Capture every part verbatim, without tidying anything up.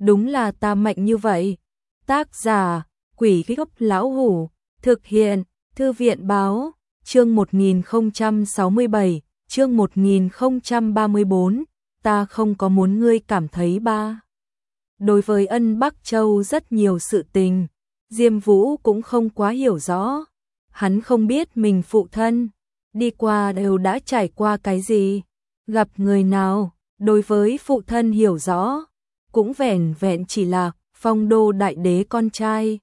đúng là ta mạnh như vậy. Tác giả, Quỷ Gốc Lão Hủ, thực hiện, Thư viện Báo, chương một nghìn không trăm sáu mươi bảy, chương một nghìn không trăm ba mươi bốn, ta không có muốn ngươi cảm thấy ba. Đối với Ân Bắc Châu rất nhiều sự tình, Diêm Vũ cũng không quá hiểu rõ. Hắn không biết mình phụ thân đi qua đều đã trải qua cái gì, gặp người nào, đối với phụ thân hiểu rõ, cũng vẻn vẹn chỉ là Phong Đô đại đế con trai.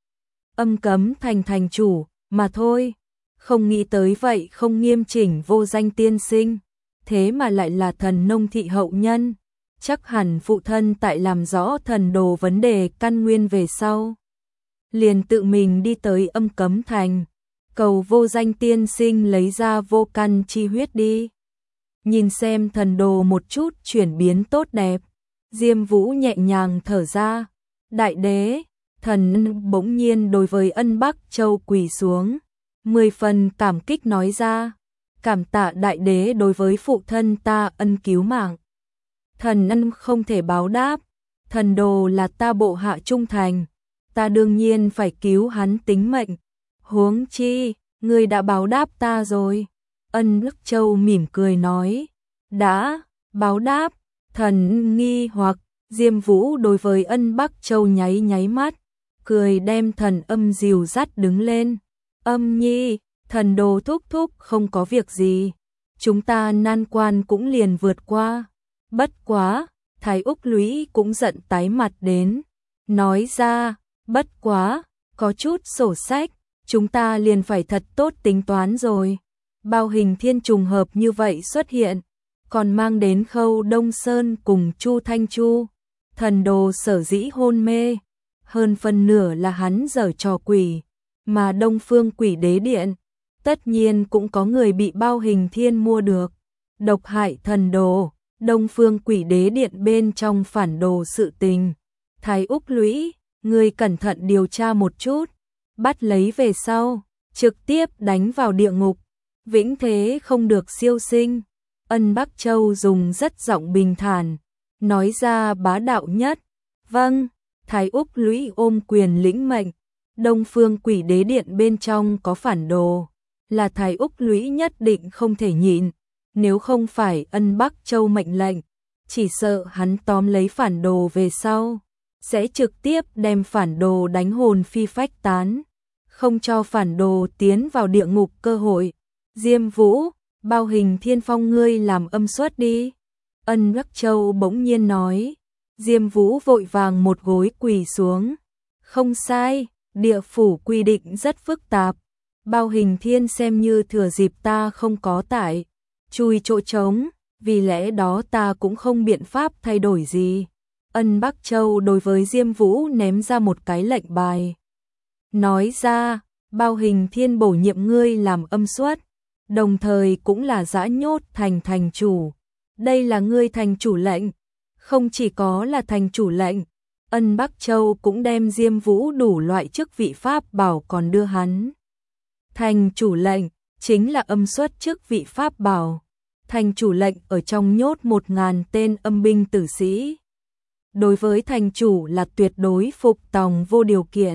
Âm Cấm Thành thành chủ mà thôi, không nghĩ tới vậy không nghiêm chỉnh vô danh tiên sinh, thế mà lại là thần nông thị hậu nhân, chắc hẳn phụ thân tại làm rõ thần đồ vấn đề căn nguyên về sau, liền tự mình đi tới Âm Cấm Thành, cầu vô danh tiên sinh lấy ra vô căn chi huyết đi. Nhìn xem thần đồ một chút chuyển biến tốt đẹp, Diêm Vũ nhẹ nhàng thở ra. Đại đế, thần bỗng nhiên đối với Ân Bắc Châu quỳ xuống, mười phần cảm kích nói ra, cảm tạ đại đế đối với phụ thân ta ân cứu mạng. Thần ân không thể báo đáp, thần đồ là ta bộ hạ trung thành, ta đương nhiên phải cứu hắn tính mệnh. Huống chi, ngươi đã báo đáp ta rồi. Ân Bắc Châu mỉm cười nói, đã, báo đáp. Thần nghi hoặc, Diêm Vũ đối với Ân Bắc Châu nháy nháy mắt, cười đem thần âm dìu dắt đứng lên. Âm nhi, thần đồ thúc thúc không có việc gì, chúng ta nan quan cũng liền vượt qua. Bất quá, Thái Úc Lũy cũng giận tái mặt đến, nói ra, bất quá, có chút sổ sách, chúng ta liền phải thật tốt tính toán rồi. Bao Hình Thiên trùng hợp như vậy xuất hiện, còn mang đến Khâu Đông Sơn cùng Chu Thanh Chu. Thần đồ sở dĩ hôn mê, hơn phần nửa là hắn giở trò quỷ, mà Đông Phương Quỷ Đế Điện, tất nhiên cũng có người bị Bao Hình Thiên mua được. Độc hại thần đồ, Đông Phương Quỷ Đế Điện bên trong phản đồ sự tình. Thái Úc Lũy, người cẩn thận điều tra một chút, bắt lấy về sau, trực tiếp đánh vào địa ngục, vĩnh thế không được siêu sinh. Ân Bắc Châu dùng rất giọng bình thản, nói ra bá đạo nhất. Vâng, Thái Úc Lũy ôm quyền lĩnh mệnh. Đông Phương Quỷ Đế Điện bên trong có phản đồ, là Thái Úc Lũy nhất định không thể nhịn, nếu không phải Ân Bắc Châu mệnh lệnh, chỉ sợ hắn tóm lấy phản đồ về sau, sẽ trực tiếp đem phản đồ đánh hồn phi phách tán, không cho phản đồ tiến vào địa ngục cơ hội. Diêm Vũ, Bao Hình Thiên phong ngươi làm âm xuất đi. Ân Bắc Châu bỗng nhiên nói. Diêm Vũ vội vàng một gối quỳ xuống. Không sai, địa phủ quy định rất phức tạp. Bao Hình Thiên xem như thừa dịp ta không có tại, chui chỗ trống, vì lẽ đó ta cũng không biện pháp thay đổi gì. Ân Bắc Châu đối với Diêm Vũ ném ra một cái lệnh bài. Nói ra, Bao Hình Thiên bổ nhiệm ngươi làm âm xuất, đồng thời cũng là giã nhốt thành thành chủ. Đây là ngươi thành chủ lệnh, không chỉ có là thành chủ lệnh, Ân Bắc Châu cũng đem Diêm Vũ đủ loại chức vị pháp bảo còn đưa hắn. Thành chủ lệnh, chính là âm xuất chức vị pháp bảo. Thành chủ lệnh ở trong nhốt một ngàn tên âm binh tử sĩ. Đối với thành chủ là tuyệt đối phục tòng vô điều kiện.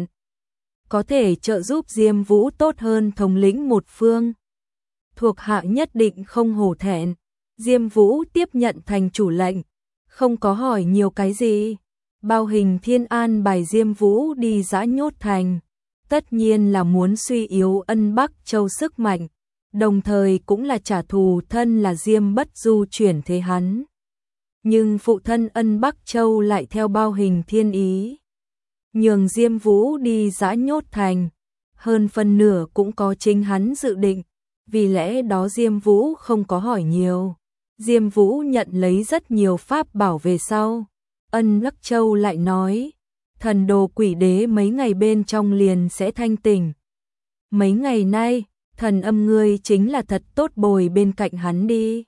Có thể trợ giúp Diêm Vũ tốt hơn thống lĩnh một phương. Thuộc hạ nhất định không hổ thẹn. Diêm Vũ tiếp nhận thành chủ lệnh, không có hỏi nhiều cái gì. Bao Hình Thiên an bài Diêm Vũ đi giã nhốt thành, tất nhiên là muốn suy yếu Ân Bắc Châu sức mạnh, đồng thời cũng là trả thù thân là Diêm Bất Du chuyển thế hắn. Nhưng phụ thân Ân Bắc Châu lại theo Bao Hình Thiên ý, nhường Diêm Vũ đi giã nhốt thành, hơn phần nửa cũng có chính hắn dự định, vì lẽ đó Diêm Vũ không có hỏi nhiều. Diêm Vũ nhận lấy rất nhiều pháp bảo về sau. Ân Bắc Châu lại nói, thần đồ Quỷ Đế mấy ngày bên trong liền sẽ thanh tỉnh. Mấy ngày nay, thần âm ngươi chính là thật tốt bồi bên cạnh hắn đi.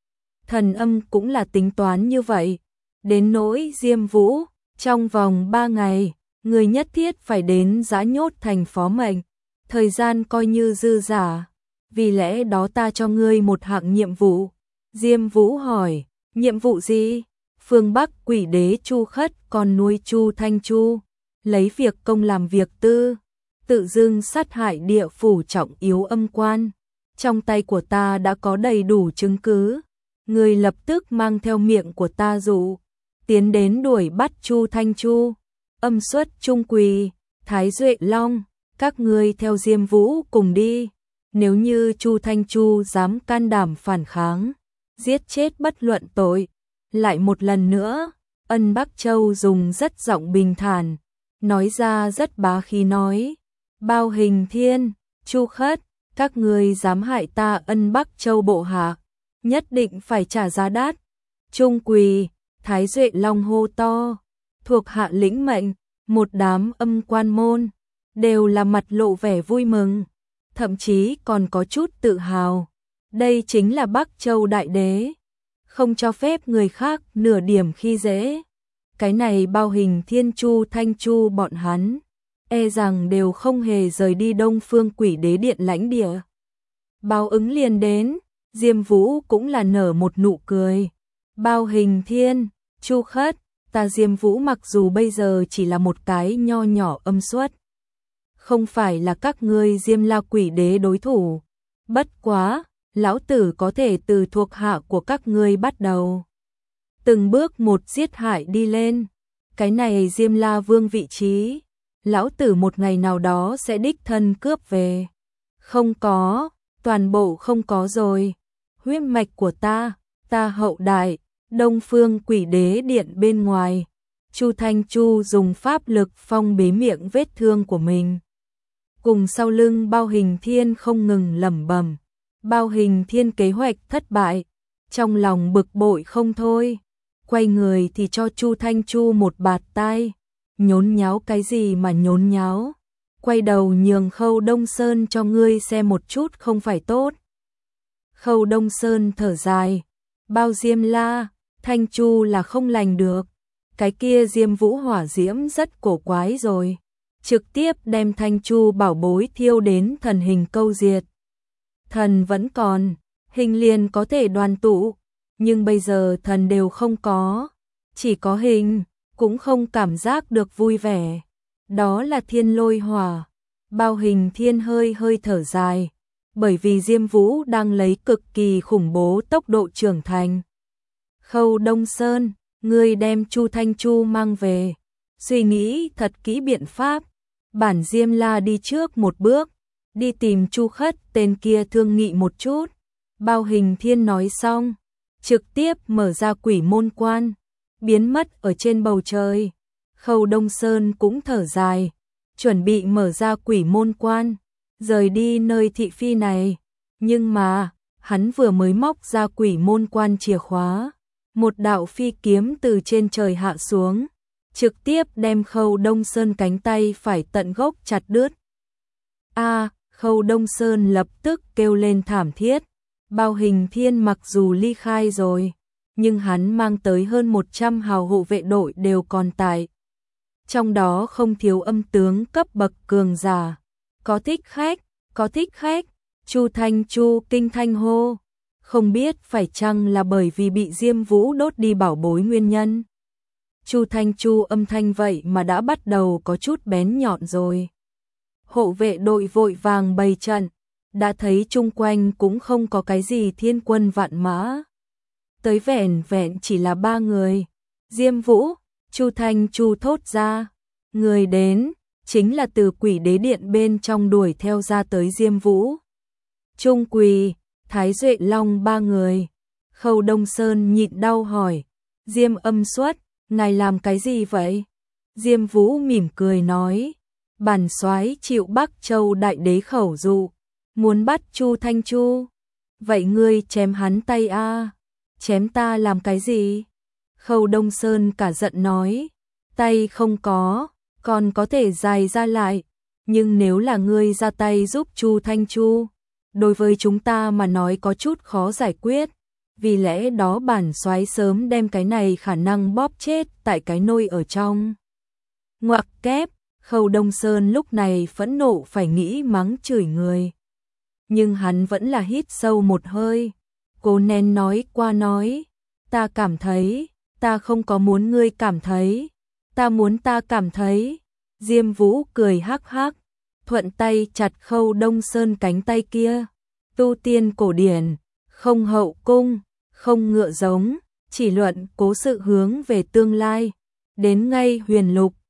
Thần âm cũng là tính toán như vậy. Đến nỗi Diêm Vũ, trong vòng ba ngày, ngươi nhất thiết phải đến giã nhốt thành phó mệnh. Thời gian coi như dư giả, vì lẽ đó ta cho ngươi một hạng nhiệm vụ. Diêm Vũ hỏi, nhiệm vụ gì? Phương Bắc quỷ đế Chu Khất còn nuôi Chu Thanh Chu, lấy việc công làm việc tư, tự dưng sát hại địa phủ trọng yếu âm quan. Trong tay của ta đã có đầy đủ chứng cứ, người lập tức mang theo miệng của ta dụ, tiến đến đuổi bắt Chu Thanh Chu. Âm Xuất, Trung Quỳ, Thái Duệ Long, các ngươi theo Diêm Vũ cùng đi. Nếu như Chu Thanh Chu dám can đảm phản kháng, giết chết bất luận tội. Lại một lần nữa, Ân Bắc Châu dùng rất giọng bình thản, nói ra rất bá khí nói, Bao Hình Thiên, Chu Khất, các ngươi dám hại ta Ân Bắc Châu bộ hạ, nhất định phải trả giá đắt. Trung Quỳ, Thái Duệ Long hô to, thuộc hạ lĩnh mệnh. Một đám âm quan môn đều là mặt lộ vẻ vui mừng, thậm chí còn có chút tự hào. Đây chính là Bắc Châu đại đế, không cho phép người khác nửa điểm khi dễ. Cái này Bao Hình Thiên, Chu Thanh Chu bọn hắn e rằng đều không hề rời đi Đông Phương Quỷ Đế Điện lãnh địa. Báo ứng liền đến, Diêm Vũ cũng là nở một nụ cười. Bao Hình Thiên, Chu Khất, ta Diêm Vũ mặc dù bây giờ chỉ là một cái nho nhỏ âm xuất, không phải là các ngươi Diêm La Quỷ Đế đối thủ. Bất quá, lão tử có thể từ thuộc hạ của các ngươi bắt đầu, từng bước một giết hại đi lên. Cái này Diêm La Vương vị trí, lão tử một ngày nào đó sẽ đích thân cướp về. Không có, toàn bộ không có rồi. Huyết mạch của ta, ta hậu đại, Đông Phương Quỷ Đế Điện bên ngoài. Chu Thanh Chu dùng pháp lực phong bế miệng vết thương của mình. Cùng sau lưng Bao Hình Thiên không ngừng lẩm bẩm. Bao Hình Thiên kế hoạch thất bại, trong lòng bực bội không thôi. Quay người thì cho Chu Thanh Chu một bạt tai. Nhốn nháo cái gì mà nhốn nháo? Quay đầu nhường Khâu Đông Sơn cho ngươi xem một chút không phải tốt. Khâu Đông Sơn thở dài. Bao Diêm La, Thanh Chu là không lành được. Cái kia Diêm Vũ hỏa diễm rất cổ quái rồi. Trực tiếp đem Thanh Chu bảo bối thiêu đến thần hình câu diệt. Thần vẫn còn, hình liền có thể đoàn tụ. Nhưng bây giờ thần đều không có. Chỉ có hình, cũng không cảm giác được vui vẻ. Đó là thiên lôi hỏa. Bao Hình Thiên hơi hơi thở dài. Bởi vì Diêm Vũ đang lấy cực kỳ khủng bố tốc độ trưởng thành. Khâu Đông Sơn, ngươi đem Chu Thanh Chu mang về. Suy nghĩ thật kỹ biện pháp. Bản Diêm La đi trước một bước. Đi tìm Chu Khất tên kia thương nghị một chút. Bao Hình Thiên nói xong, trực tiếp mở ra quỷ môn quan, biến mất ở trên bầu trời. Khâu Đông Sơn cũng thở dài, chuẩn bị mở ra quỷ môn quan, rời đi nơi thị phi này. Nhưng mà, hắn vừa mới móc ra quỷ môn quan chìa khóa, một đạo phi kiếm từ trên trời hạ xuống, trực tiếp đem Khâu Đông Sơn cánh tay phải tận gốc chặt đứt. A, Khâu Đông Sơn lập tức kêu lên thảm thiết. Bao Hình Thiên mặc dù ly khai rồi, nhưng hắn mang tới hơn một trăm hào hộ vệ đội đều còn tại. Trong đó không thiếu âm tướng cấp bậc cường giả. Có thích khách, có thích khách. Chu Thanh Chu kinh thanh hô. Không biết phải chăng là bởi vì bị Diêm Vũ đốt đi bảo bối nguyên nhân. Chu Thanh Chu âm thanh vậy mà đã bắt đầu có chút bén nhọn rồi. Hộ vệ đội vội vàng bày trận, đã thấy chung quanh cũng không có cái gì thiên quân vạn mã. Tới vẹn vẹn chỉ là ba người. Diêm Vũ, Chu Thanh Chu thốt ra. Người đến, chính là từ Quỷ Đế Điện bên trong đuổi theo ra tới Diêm Vũ. Trung Quỳ, Thái Duệ Long ba người. Khâu Đông Sơn nhịn đau hỏi. Diêm Âm Xuất, ngài làm cái gì vậy? Diêm Vũ mỉm cười nói. Bản soái chịu Bắc Châu đại đế khẩu dụ, muốn bắt Chu Thanh Chu. Vậy ngươi chém hắn tay a? À? Chém ta làm cái gì? Khâu Đông Sơn cả giận nói. Tay không có, còn có thể dài ra lại. Nhưng nếu là ngươi ra tay giúp Chu Thanh Chu, đối với chúng ta mà nói có chút khó giải quyết. Vì lẽ đó bản soái sớm đem cái này khả năng bóp chết tại cái nôi ở trong. Ngoặc kép. Khâu Đông Sơn lúc này phẫn nộ phải nghĩ mắng chửi người. Nhưng hắn vẫn là hít sâu một hơi. Cố nén nói qua nói. Ta cảm thấy, ta không có muốn ngươi cảm thấy, ta muốn ta cảm thấy. Diêm Vũ cười hắc hắc, thuận tay chặt Khâu Đông Sơn cánh tay kia. Tu tiên cổ điển, không hậu cung, không ngựa giống, chỉ luận cố sự hướng về tương lai. Đến ngay huyền lục,